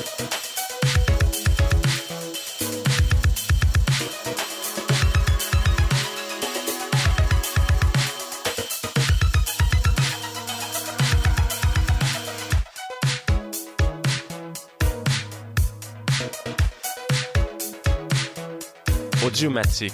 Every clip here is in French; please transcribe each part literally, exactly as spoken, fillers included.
Audiomatique.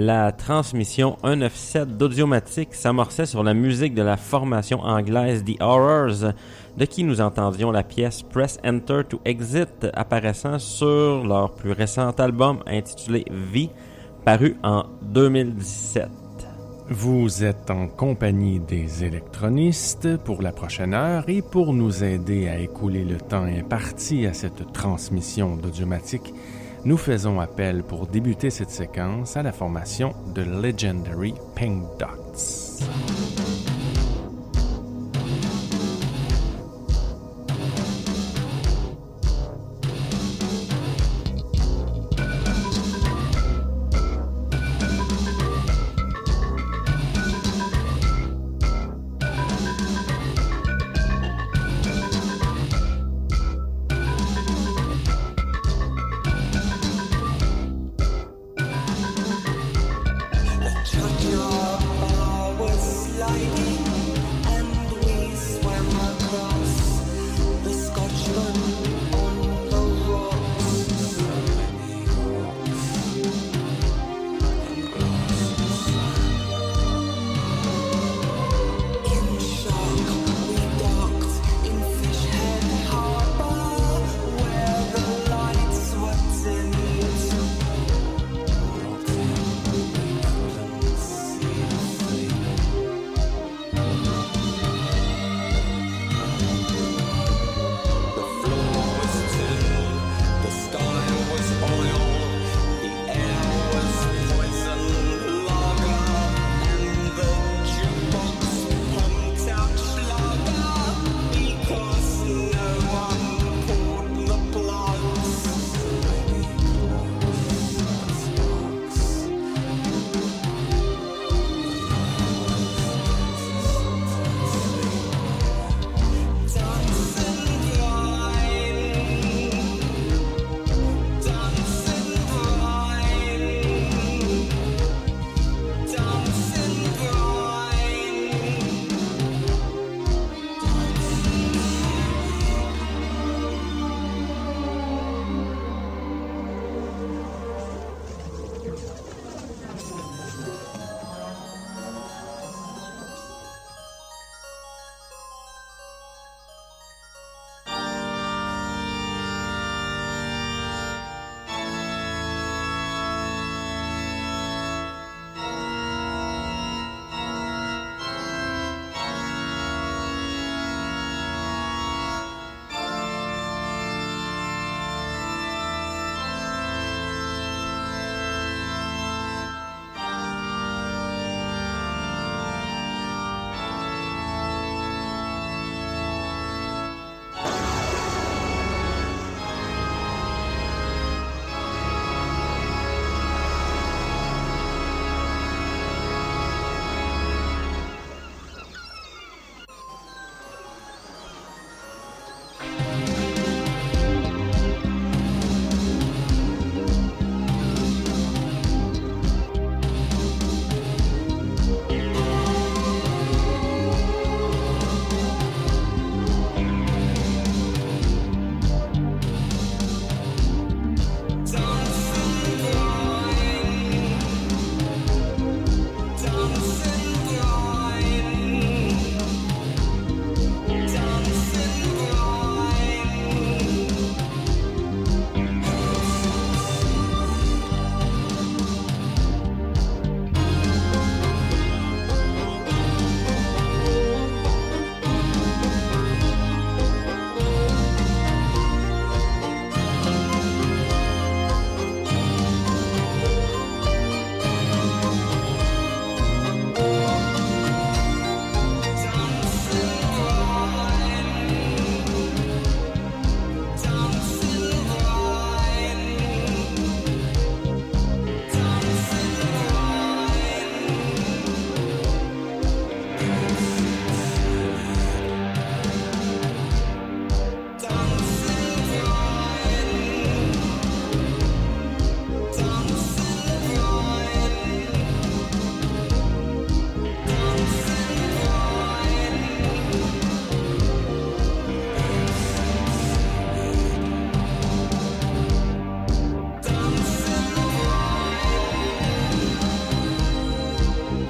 La transmission cent quatre-vingt-dix-sept d'Audiomatique s'amorçait sur la musique de la formation anglaise The Horrors, de qui nous entendions la pièce Press Enter to Exit, apparaissant sur leur plus récent album intitulé V, paru en deux mille dix-sept. Vous êtes en compagnie des électronistes pour la prochaine heure et pour nous aider à écouler le temps imparti à cette transmission d'Audiomatique, nous faisons appel pour débuter cette séquence à la formation de Legendary Pink Dots. Your power sliding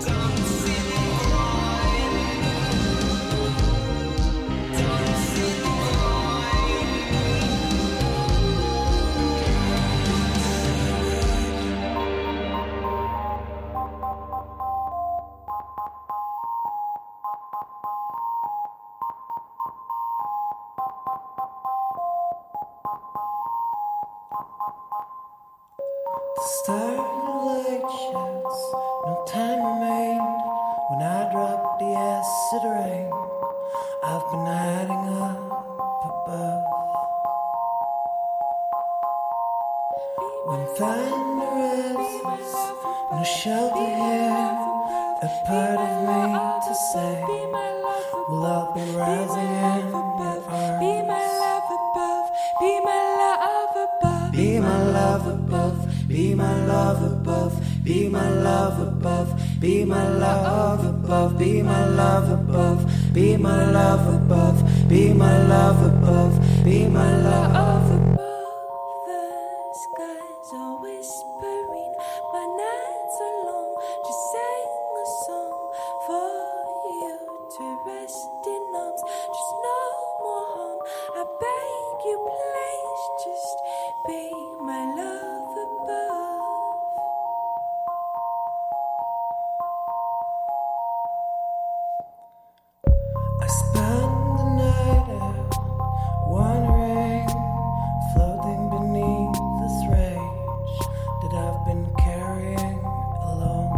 Starlight sheds, no time remained when I dropped the acid rain. I've been hiding up above. When thunder rises, no shelter here, a part of me to say, will I be rising in your arms? Be my love above, be my love above, be my love above. Be my love above, be my love above, be my love above, be my love above, be my love above, be my love above, be my love above. The skies are whispering, my nights are long, just sing a song for you to rest in arms, just no more harm, I beg you please just be my love above. I spend the night out wandering, floating beneath this rage that I've been carrying along.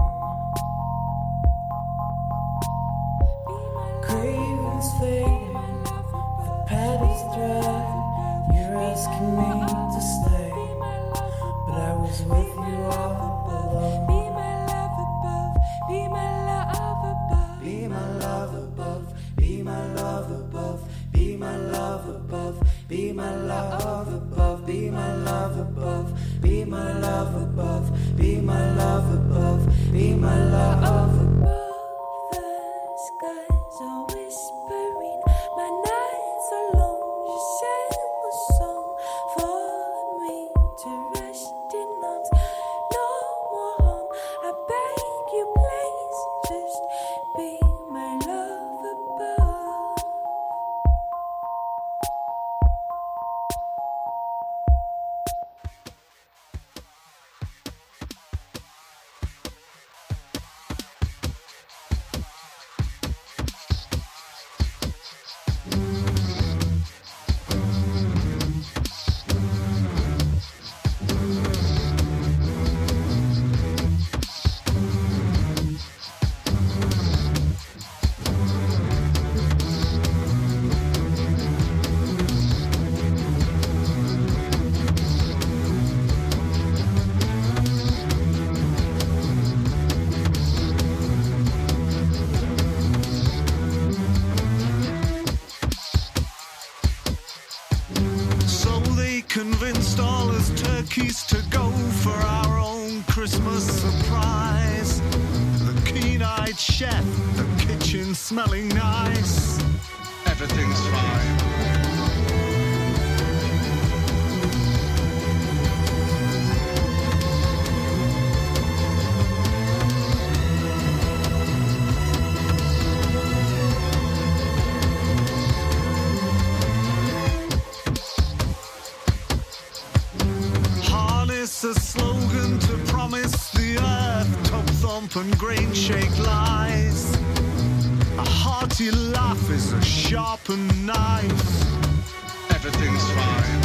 Cravings fading, the pad is dry. You're asking me to stay, but I was with you all along. Be my love above, be my love above, be my love above, be my love above, be my love above, be my love above, be my love above, be my love above, be my love above, be my love above. The skies are whispering, my nights are long, just sing a song for me to rest in arms, no more harm, I beg you please just be my love above. Convinced all as turkeys to go for our own Christmas surprise. The keen-eyed chef, the kitchen smelling nice. Everything's fine. A slogan to promise the earth, top thump and grain shake lies. A hearty laugh is a sharpened knife. Everything's fine.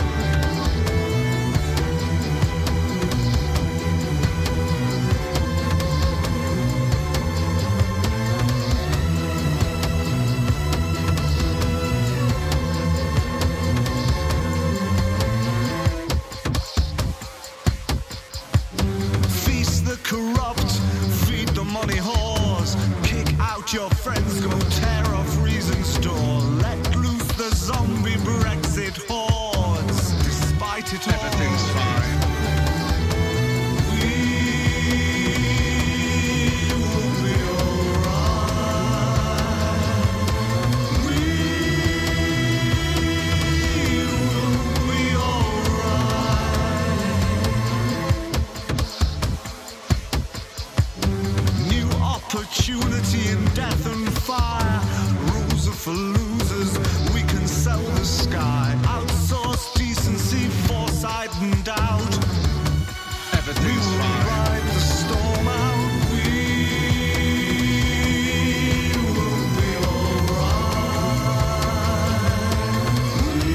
Corrupt, feed the money whores, kick out your friends, go tear off Reason's door, let loose the zombie Brexit hordes. Despite it all, everything's fine. We will be alright. We will be alright. New opportunities impunity in death and fire. Rules are for losers, we can sell the sky. Outsource decency, foresight and doubt. Everything's we will fine. Ride the storm out. We will be alright. We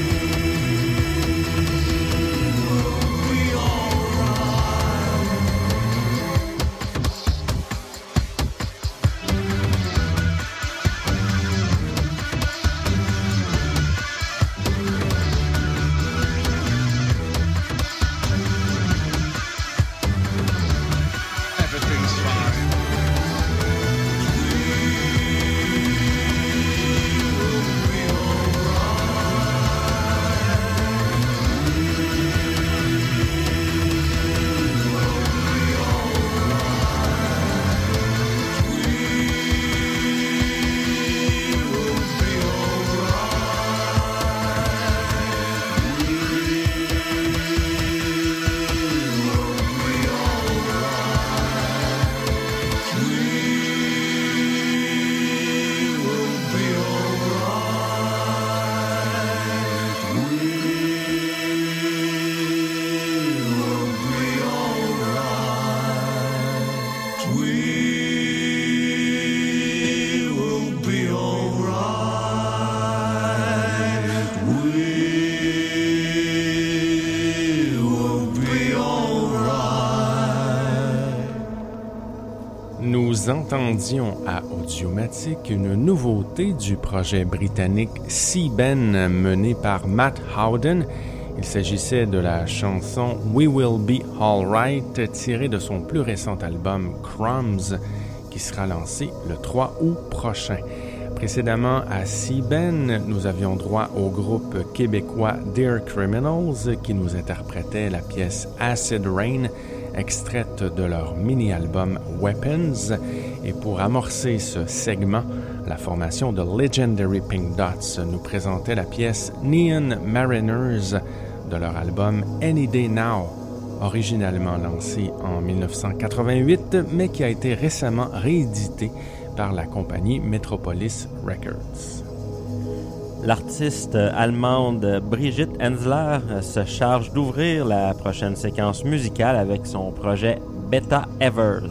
will be alright. Everything's fine. Nous entendions à Audiomatique une nouveauté du projet britannique Seaben mené par Matt Howden. Il s'agissait de la chanson We Will Be Alright tirée de son plus récent album Crumbs qui sera lancé le trois août prochain. Précédemment à Seaben, nous avions droit au groupe québécois Dear Criminals qui nous interprétait la pièce Acid Rain extraite de leur mini-album Weapons. Et pour amorcer ce segment, la formation de Legendary Pink Dots nous présentait la pièce Neon Mariners de leur album Any Day Now, originalement lancé en dix-neuf cent quatre-vingt-huit, mais qui a été récemment réédité par la compagnie Metropolis Records. L'artiste allemande Brigitte Hensler se charge d'ouvrir la prochaine séquence musicale avec son projet Beta Evers.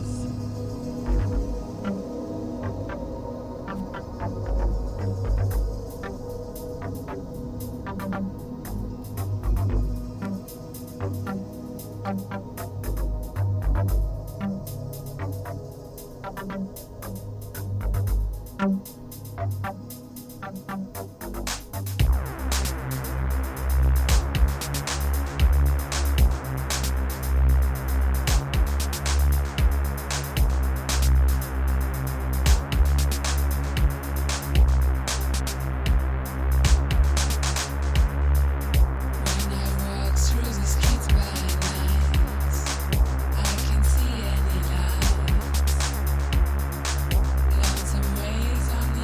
Lonesome ways on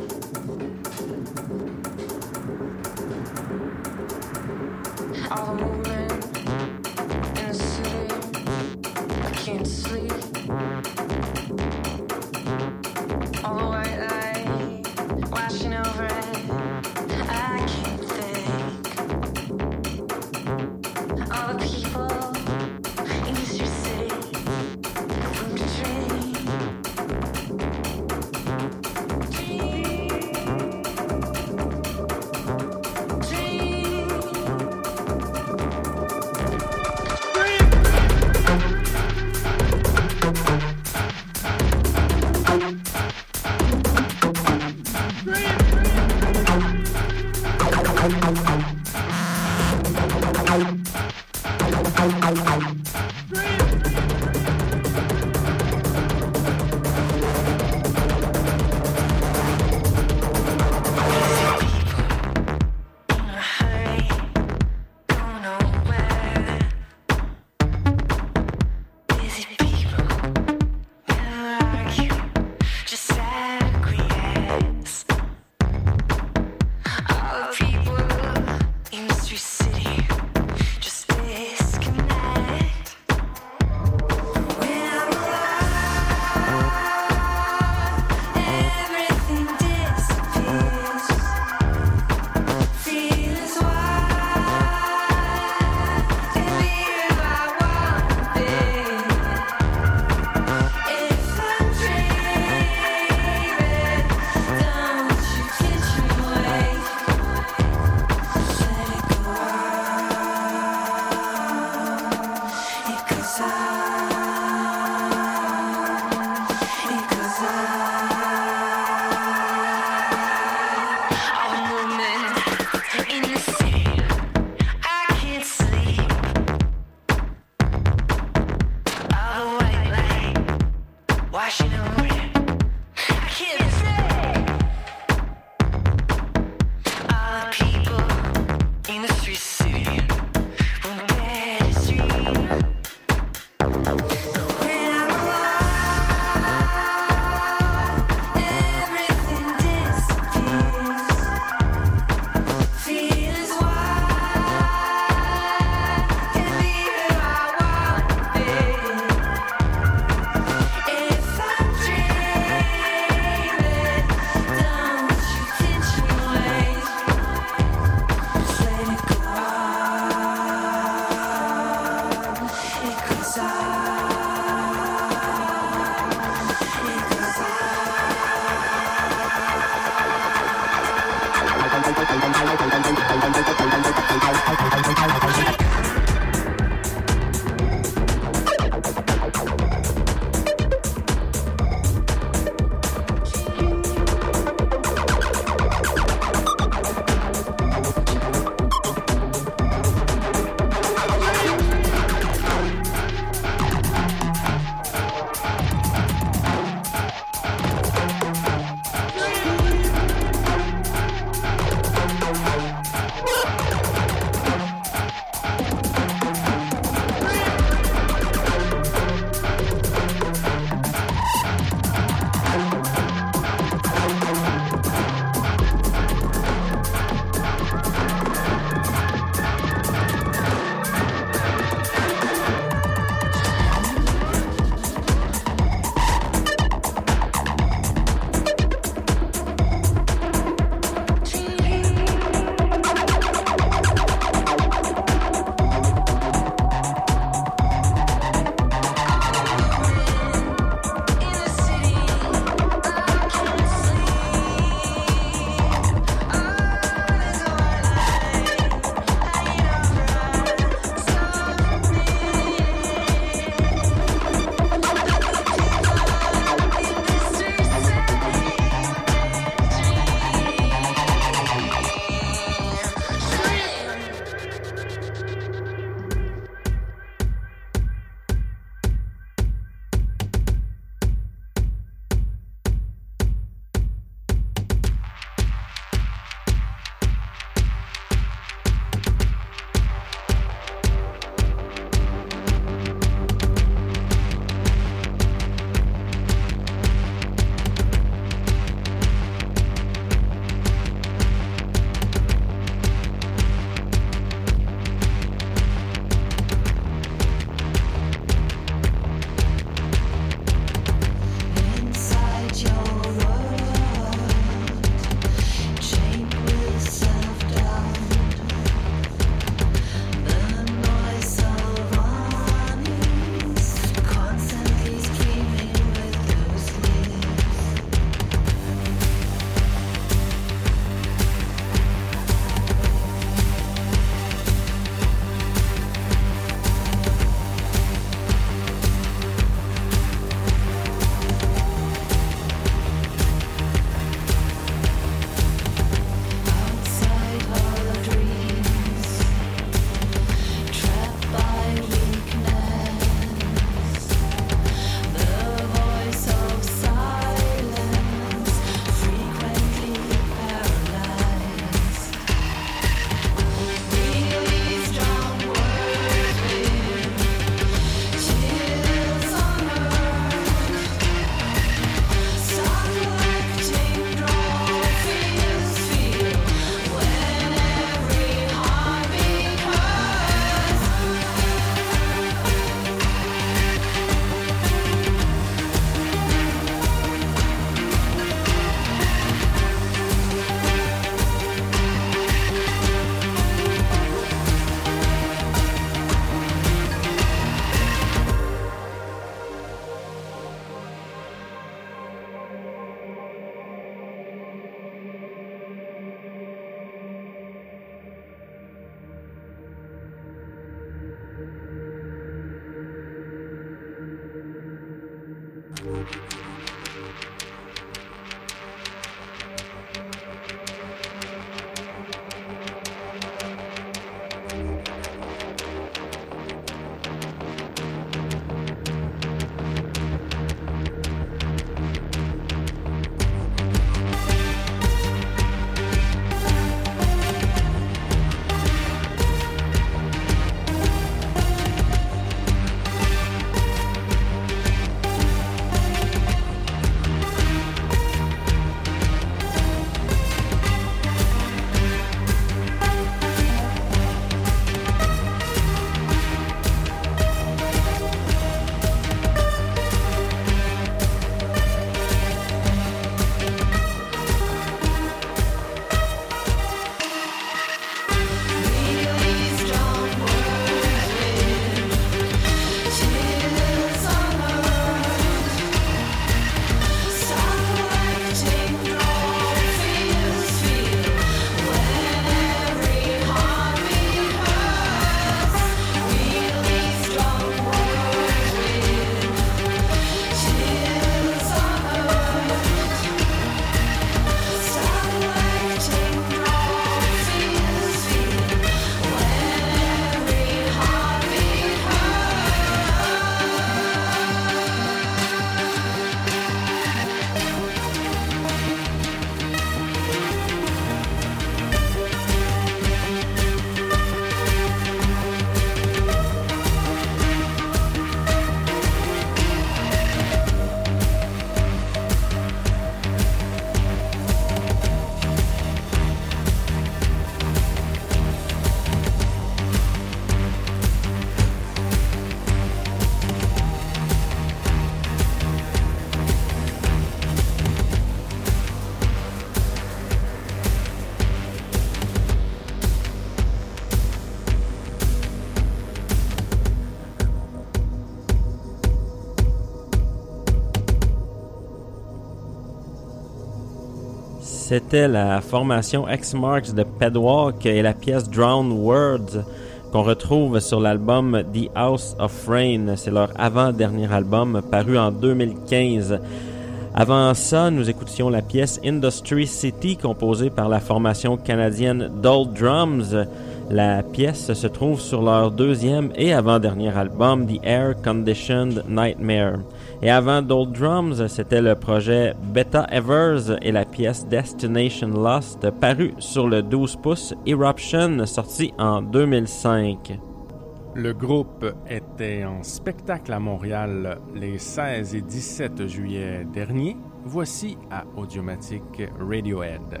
C'était la formation X-Marks de Pedwalk et la pièce Drowned Words qu'on retrouve sur l'album The House of Rain. C'est leur avant-dernier album paru en deux mille quinze. Avant ça, nous écoutions la pièce Industry City composée par la formation canadienne Dull Drums. La pièce se trouve sur leur deuxième et avant-dernier album The Air Conditioned Nightmare. Et avant Dull Drums, c'était le projet Beta Evers et la pièce Destination Lost paru sur le douze pouces Eruption sorti en deux mille cinq. Le groupe était en spectacle à Montréal les seize et dix-sept juillet dernier. Voici à Audiomatique Radiohead.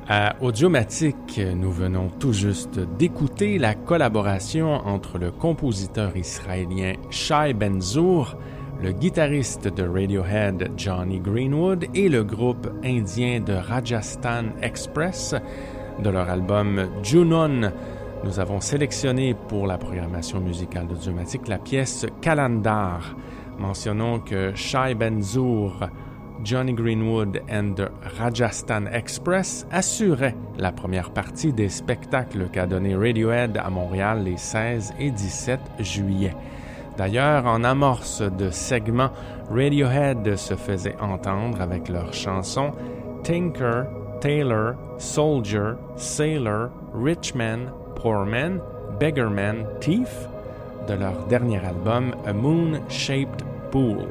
À Audiomatique, nous venons tout juste d'écouter la collaboration entre le compositeur israélien Shai Ben-Tzur, le guitariste de Radiohead Jonny Greenwood et le groupe indien de Rajasthan Express de leur album Junoon. Nous avons sélectionné pour la programmation musicale d'Audiomatique la pièce Kalandar. Mentionnons que Shai Ben-Tzur, Jonny Greenwood and the Rajasthan Express assuraient la première partie des spectacles qu'a donné Radiohead à Montréal les seize et dix-sept juillet. D'ailleurs, en amorce de segment, Radiohead se faisait entendre avec leurs chansons Tinker, Tailor, Soldier, Sailor, Rich Man, Poor Man, Beggar Man, Thief de leur dernier album A Moon-Shaped Pool.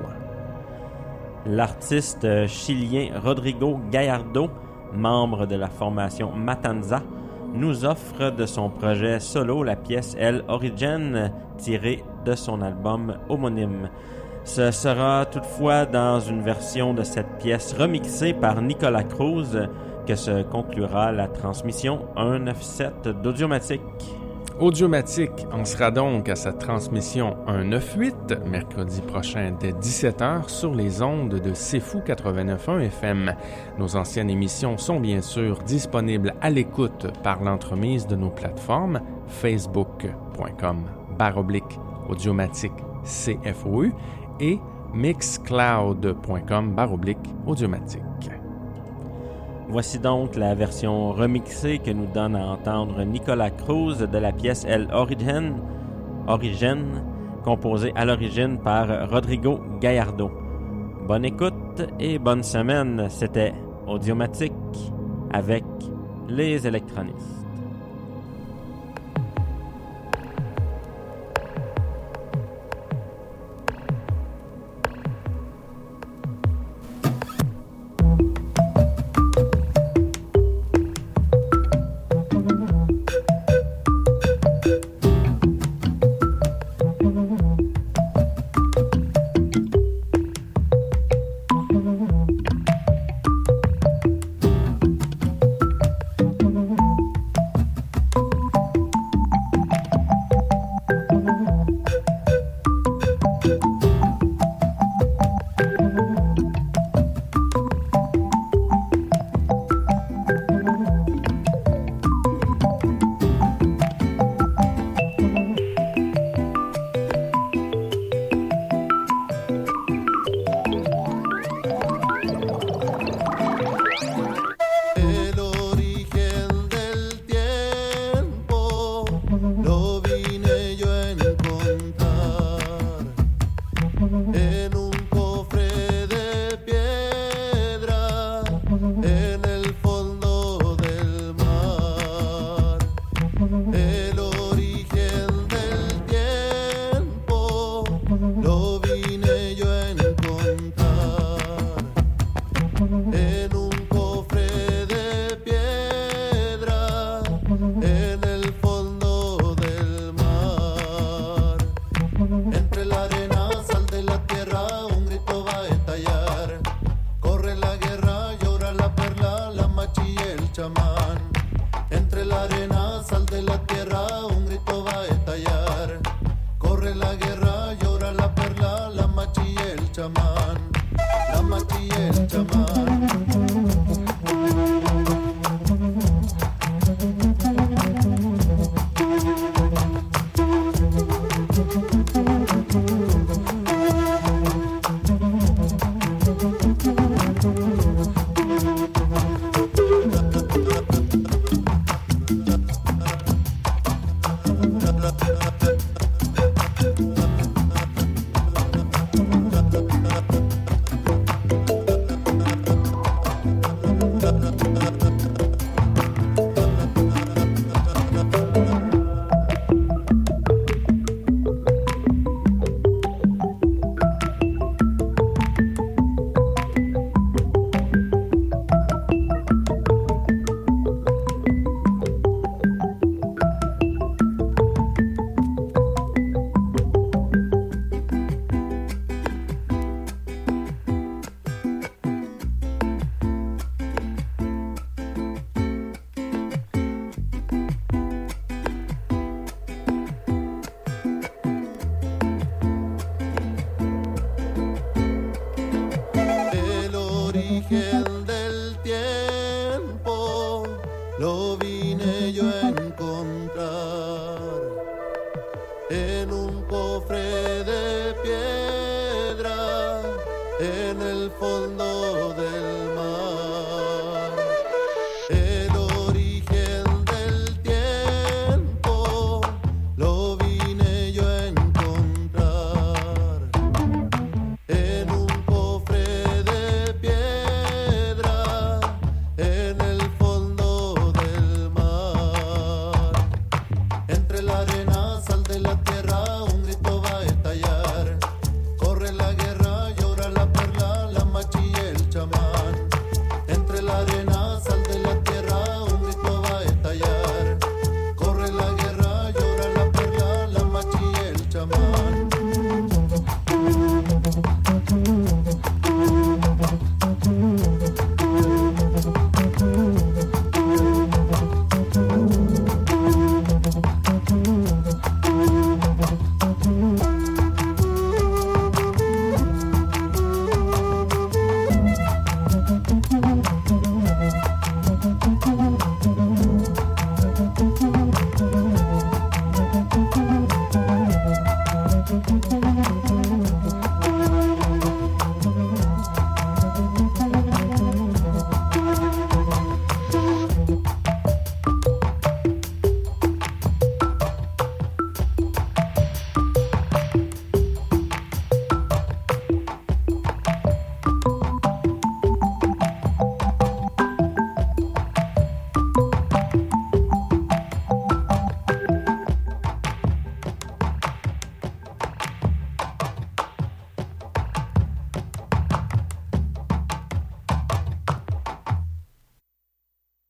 L'artiste chilien Rodrigo Gallardo, membre de la formation Matanza, nous offre de son projet solo la pièce El Origen, tirée de son album homonyme. Ce sera toutefois dans une version de cette pièce remixée par Nicolas Cruz que se conclura la transmission cent quatre-vingt-sept d'Audiomatique. Audiomatique en sera donc à sa transmission cent quatre-vingt-huit, mercredi prochain dès dix-sept heures sur les ondes de C'est Fou quatre-vingt-neuf point un F M. Nos anciennes émissions sont bien sûr disponibles à l'écoute par l'entremise de nos plateformes facebook.com barre oblique Audiomatique C F O U et mixcloud.com barre oblique Audiomatique. Voici donc la version remixée que nous donne à entendre Nicolas Cruz de la pièce El Origen, Origen, composée à l'origine par Rodrigo Gallardo. Bonne écoute et bonne semaine, c'était Audiomatique avec les électronistes.